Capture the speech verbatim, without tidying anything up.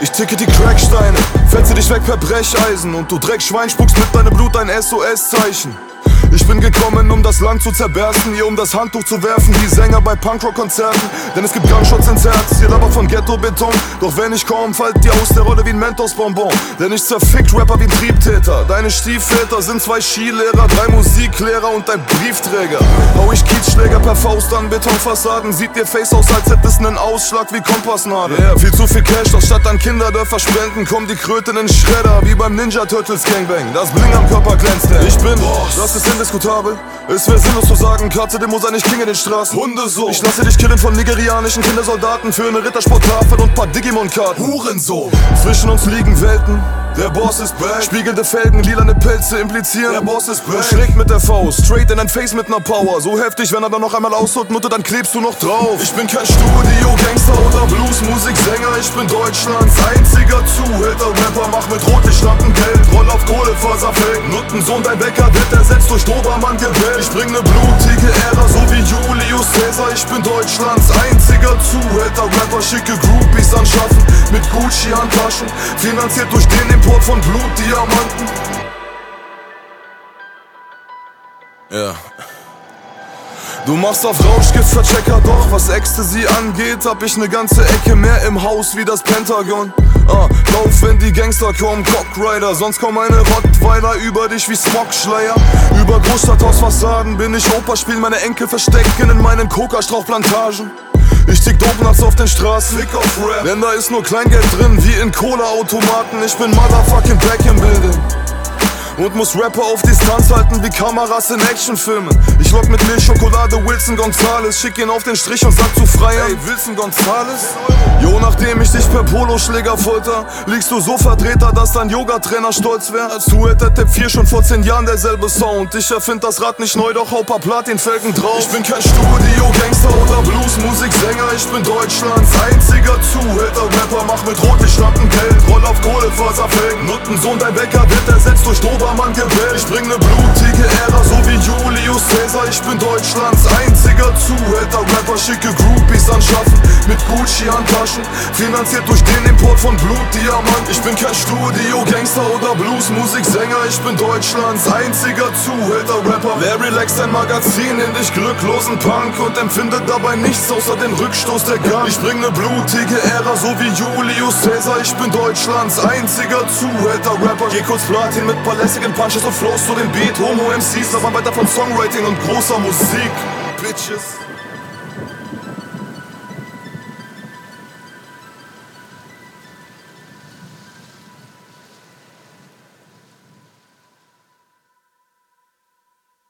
Ich ticke die Cracksteine, fetze dich weg per Brecheisen und du Dreckschwein spuckst mit deinem Blut ein S O S-Zeichen. Ich bin gekommen, um das Land zu zerbersten, ihr um das Handtuch zu werfen, wie Sänger bei Punkrock-Konzerten. Denn es gibt Gunshots ins Herz, ihr labert von Ghetto-Beton. Doch wenn ich komm, fallt dir aus der Rolle wie ein Mentos-Bonbon. Denn ich zerfickt Rapper wie ein Triebtäter. Deine Stiefväter sind zwei Skilehrer, drei Musiklehrer und ein Briefträger. Hau ich Kiezschläger per Faust an Betonfassaden, sieht ihr Face aus, als hättest nen Ausschlag wie Kompassnadel. Yeah, viel zu viel Cash, doch statt an Kinderdörfer spenden, kommen die Kröten in Schredder, wie beim Ninja Turtles Gangbang. Das Bling am Körper glänzt, ey. Ich bin Boss, das ist indiskutabel. Es wär sinnlos zu sagen, Katze, Demo sei nicht King in den Straßen. Hundesohn, ich lasse dich killen von nigerianischen Kindersoldaten für eine Rittersporttafel und paar Digimon-Karten. Hurensohn, zwischen uns liegen Welten. Der Boss ist back. Spiegelnde Felgen, lilane Pelze implizieren. Der Boss ist back. Schlägt mit der Faust, straight in dein Face mit ner Power. So heftig, wenn er dann noch einmal ausholt, Mutter, dann klebst du noch drauf. Ich bin kein Studio-Gangster oder Blues-Musiksänger. Ich bin Deutschlands einziger Zuhälter-Rapper. Mach mit Rotlichtlampen Geld, roll auf Kohlefaserfelgen. Nuttensohn, dein Bäcker wird ersetzt durch Dobermann-Gebell. Ich bring ne blutige Ära, so wie Julius Caesar. Ich bin Deutschlands einziger Zuhälter-Rapper. Schicke Groupies anschaffen mit Gucci-Handtaschen, finanziert durch den Import von Blutdiamanten. Ja. Du machst auf Rauschgift Verchecker, doch was Ecstasy angeht, hab ich ne ganze Ecke mehr im Haus wie das Pentagon. Ah, lauf, wenn die Gangster kommen, Cockrider, sonst kommen meine Rottweiler über dich wie Smogschleier. Über Großstadthausfassaden bin ich Opa, spiel meine Enkel verstecken in meinen Kokastrauchplantagen. Ich tick Donuts auf den Straßen, Fick auf Rap, denn da ist nur Kleingeld drin, wie in Cola-Automaten. Ich bin motherfucking back im Building und muss Rapper auf Distanz halten wie Kameras in Actionfilmen. Ich lock mit Milchschokolade Wilson Gonzales, schick ihn auf den Strich und sag zu Freier: Ey, Wilson Gonzales? Jo, nachdem ich dich per Poloschläger folter, liegst du so verdrehter, dass dein Yoga-Trainer stolz wär. Als du hätte Tap vier schon vor zehn Jahren derselbe Sound. Ich erfind das Rad nicht neu, doch hau paar Platinfelgen drauf. Ich bin kein Studio-Gangster oder Blues-Musiksänger. Ich bin Deutschlands einziger Zuhälter-Rapper. Mach mit Rotlichtlampen Geld, roll auf Kohlefaserfelgen. Nuttensohn, dein Bäcker wird ersetzt durch Dobermann-Gebell. Ich bring ne blutige Ära, so wie Julius Caesar. Ich bin Deutschlands einziger Zuhälter-Rapper. Schicke Groupies anschaffen mit Gucci-Handtaschen, finanziert durch den Import von Blutdiamant. Ich bin kein Studio-Gangster oder Blues-Musiksänger. Ich bin Deutschlands einziger Zuhälter-Rapper. Wer relaxt ein Magazin in dich glücklosen Punk und empfindet dabei nichts außer den Rückstoß der Gun. Ich bring ne blutige Ära, so wie Julius Caesar. Ich bin Deutschlands einziger Zuhälter-Rapper. Geh kurz Platin mit paar lässigen Punches und Flows zu dem Beat. Homo-M Cs, aber weiter von Songwriting und großer Musik. Bitches.